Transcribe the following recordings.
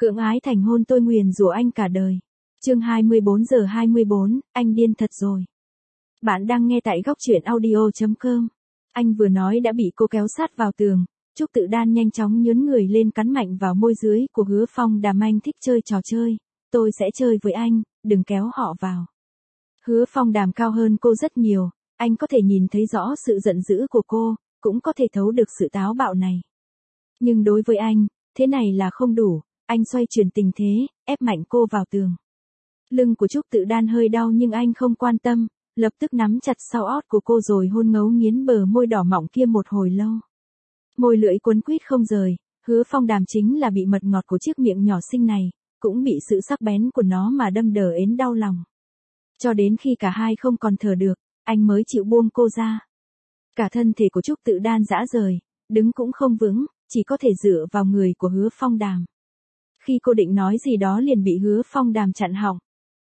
Cưỡng ái thành hôn tôi nguyền rủa anh cả đời. Chương 24:24, anh điên thật rồi. Bạn đang nghe tại góc truyện audio.com. Anh vừa nói đã bị cô kéo sát vào tường. Trúc Tự Đan nhanh chóng nhớn người lên cắn mạnh vào môi dưới của Hứa Phong Đàm. Anh thích chơi trò chơi. Tôi sẽ chơi với anh, đừng kéo họ vào. Hứa Phong Đàm cao hơn cô rất nhiều. Anh có thể nhìn thấy rõ sự giận dữ của cô, cũng có thể thấu được sự táo bạo này. Nhưng đối với anh, thế này là không đủ. Anh xoay chuyển tình thế, ép mạnh cô vào tường. Lưng của Trúc Tự Đan hơi đau nhưng anh không quan tâm, lập tức nắm chặt sau ót của cô rồi hôn ngấu nghiến bờ môi đỏ mọng kia một hồi lâu. Môi lưỡi quấn quýt không rời, Hứa Phong Đàm chính là bị mật ngọt của chiếc miệng nhỏ xinh này, cũng bị sự sắc bén của nó mà đâm đờ ến đau lòng. Cho đến khi cả hai không còn thở được, anh mới chịu buông cô ra. Cả thân thể của Trúc Tự Đan rã rời, đứng cũng không vững, chỉ có thể dựa vào người của Hứa Phong Đàm. Khi cô định nói gì đó liền bị Hứa Phong Đàm chặn họng.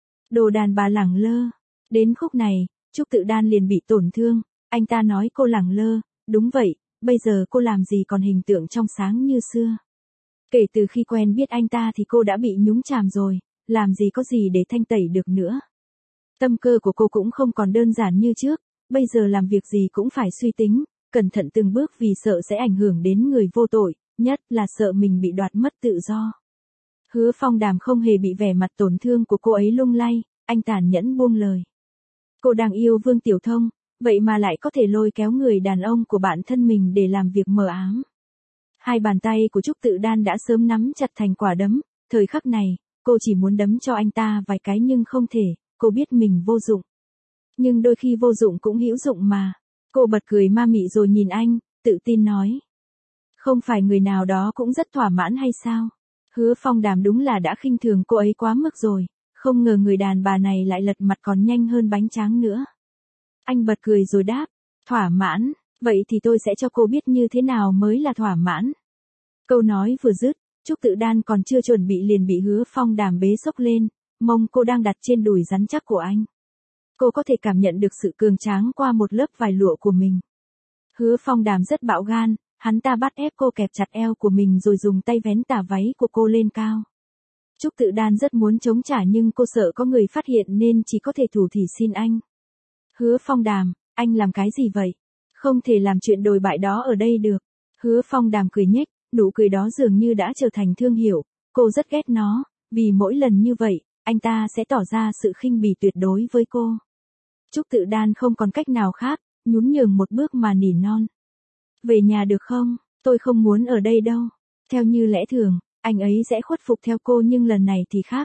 Đồ đàn bà lẳng lơ. Đến khúc này, Trúc Tự Đan liền bị tổn thương, anh ta nói cô lẳng lơ, đúng vậy, bây giờ cô làm gì còn hình tượng trong sáng như xưa. Kể từ khi quen biết anh ta thì cô đã bị nhúng chàm rồi, làm gì có gì để thanh tẩy được nữa. Tâm cơ của cô cũng không còn đơn giản như trước, bây giờ làm việc gì cũng phải suy tính, cẩn thận từng bước vì sợ sẽ ảnh hưởng đến người vô tội, nhất là sợ mình bị đoạt mất tự do. Hứa Phong Đàm không hề bị vẻ mặt tổn thương của cô ấy lung lay, anh tàn nhẫn buông lời. Cô đang yêu Vương Tiểu Thông, vậy mà lại có thể lôi kéo người đàn ông của bạn thân mình để làm việc mờ ám. Hai bàn tay của Trúc Tự Đan đã sớm nắm chặt thành quả đấm, thời khắc này, cô chỉ muốn đấm cho anh ta vài cái nhưng không thể, cô biết mình vô dụng. Nhưng đôi khi vô dụng cũng hữu dụng mà. Cô bật cười ma mị rồi nhìn anh, tự tin nói. Không phải người nào đó cũng rất thỏa mãn hay sao? Hứa Phong Đàm đúng là đã khinh thường cô ấy quá mức rồi, không ngờ người đàn bà này lại lật mặt còn nhanh hơn bánh tráng nữa. Anh bật cười rồi đáp, thỏa mãn, vậy thì tôi sẽ cho cô biết như thế nào mới là thỏa mãn. Câu nói vừa dứt, Trúc Tự Đan còn chưa chuẩn bị liền bị Hứa Phong Đàm bế xốc lên, mông cô đang đặt trên đùi rắn chắc của anh. Cô có thể cảm nhận được sự cường tráng qua một lớp vải lụa của mình. Hứa Phong Đàm rất bạo gan, hắn ta bắt ép cô kẹp chặt eo của mình rồi dùng tay vén tà váy của cô lên cao. Trúc Tự Đan rất muốn chống trả nhưng cô sợ có người phát hiện nên chỉ có thể thủ thỉ xin anh. Hứa Phong Đàm, anh làm cái gì vậy? Không thể làm chuyện đồi bại đó ở đây được. Hứa Phong Đàm cười nhếch, nụ cười đó dường như đã trở thành thương hiệu, cô rất ghét nó, vì mỗi lần như vậy, anh ta sẽ tỏ ra sự khinh bỉ tuyệt đối với cô. Trúc Tự Đan không còn cách nào khác, nhún nhường một bước mà nỉ non. Về nhà được không? Tôi không muốn ở đây đâu. Theo như lẽ thường, anh ấy sẽ khuất phục theo cô nhưng lần này thì khác.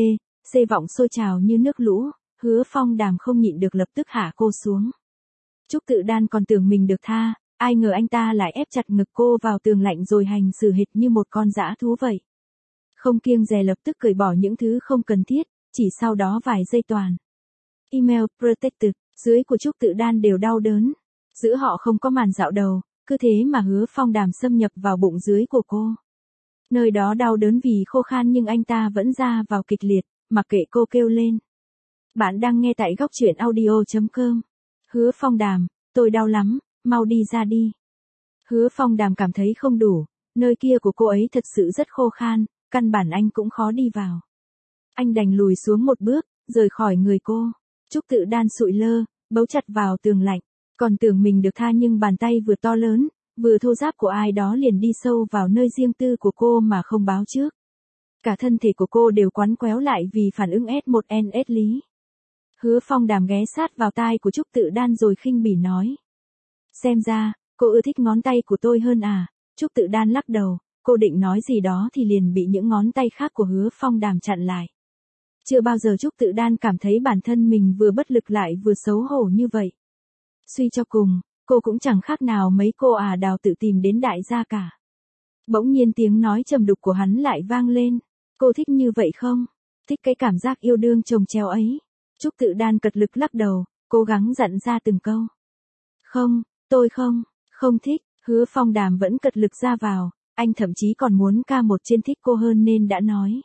C vọng sôi trào như nước lũ, Hứa Phong Đàm không nhịn được lập tức hạ cô xuống. Trúc Tự Đan còn tưởng mình được tha, ai ngờ anh ta lại ép chặt ngực cô vào tường lạnh rồi hành xử hệt như một con dã thú vậy. Không kiêng dè lập tức cởi bỏ những thứ không cần thiết, chỉ sau đó vài giây toàn. Email protected, dưới của Trúc Tự Đan đều đau đớn. Giữa họ không có màn dạo đầu, cứ thế mà Hứa Phong Đàm xâm nhập vào bụng dưới của cô. Nơi đó đau đớn vì khô khan nhưng anh ta vẫn ra vào kịch liệt, mặc kệ cô kêu lên. Bạn đang nghe tại góc truyện audio.com. Hứa Phong Đàm, tôi đau lắm, mau đi ra đi. Hứa Phong Đàm cảm thấy không đủ, nơi kia của cô ấy thật sự rất khô khan, căn bản anh cũng khó đi vào. Anh đành lùi xuống một bước, rời khỏi người cô. Trúc Tự Đan sụi lơ, bấu chặt vào tường lạnh, còn tưởng mình được tha nhưng bàn tay vừa to lớn, vừa thô ráp của ai đó liền đi sâu vào nơi riêng tư của cô mà không báo trước. Cả thân thể của cô đều quắn quéo lại vì phản ứng S1NS lý. Hứa Phong Đàm ghé sát vào tai của Trúc Tự Đan rồi khinh bỉ nói. Xem ra, cô ưa thích ngón tay của tôi hơn à? Trúc Tự Đan lắc đầu, cô định nói gì đó thì liền bị những ngón tay khác của Hứa Phong Đàm chặn lại. Chưa bao giờ Trúc Tự Đan cảm thấy bản thân mình vừa bất lực lại vừa xấu hổ như vậy. Suy cho cùng, cô cũng chẳng khác nào mấy cô Đào tự tìm đến đại gia cả. Bỗng nhiên tiếng nói trầm đục của hắn lại vang lên. Cô thích như vậy không? Thích cái cảm giác yêu đương chồng chéo ấy. Trúc Tự Đan cật lực lắc đầu, cố gắng dặn ra từng câu. Không, tôi không thích. Hứa Phong Đàm vẫn cật lực ra vào, anh thậm chí còn muốn ca một trên thích cô hơn nên đã nói.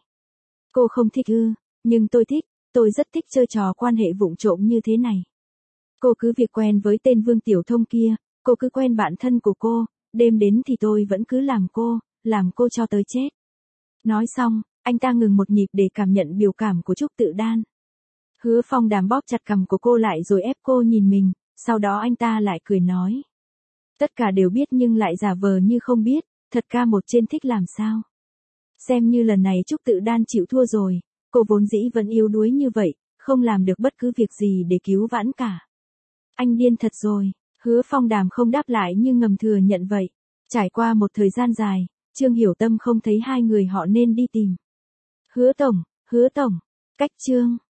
Cô không thích ư, nhưng tôi thích, tôi rất thích chơi trò quan hệ vụng trộm như thế này. Cô cứ việc quen với tên Vương Tiểu Thông kia, cô cứ quen bạn thân của cô, đêm đến thì tôi vẫn cứ làm cô cho tới chết. Nói xong, Anh ta ngừng một nhịp để cảm nhận biểu cảm của Trúc Tự Đan. Hứa Phong Đàm bóp chặt cằm của cô lại rồi ép cô nhìn mình, sau đó anh ta lại cười nói. Tất cả đều biết nhưng lại giả vờ như không biết, thật ca một trên thích làm sao. Xem như lần này Trúc Tự Đan chịu thua rồi, cô vốn dĩ vẫn yếu đuối như vậy, không làm được bất cứ việc gì để cứu vãn cả. Anh điên thật rồi, Hứa Phong Đàm không đáp lại nhưng ngầm thừa nhận vậy. Trải qua một thời gian dài, Trương Hiểu Tâm không thấy hai người họ nên đi tìm. Hứa Tổng, cách Trương.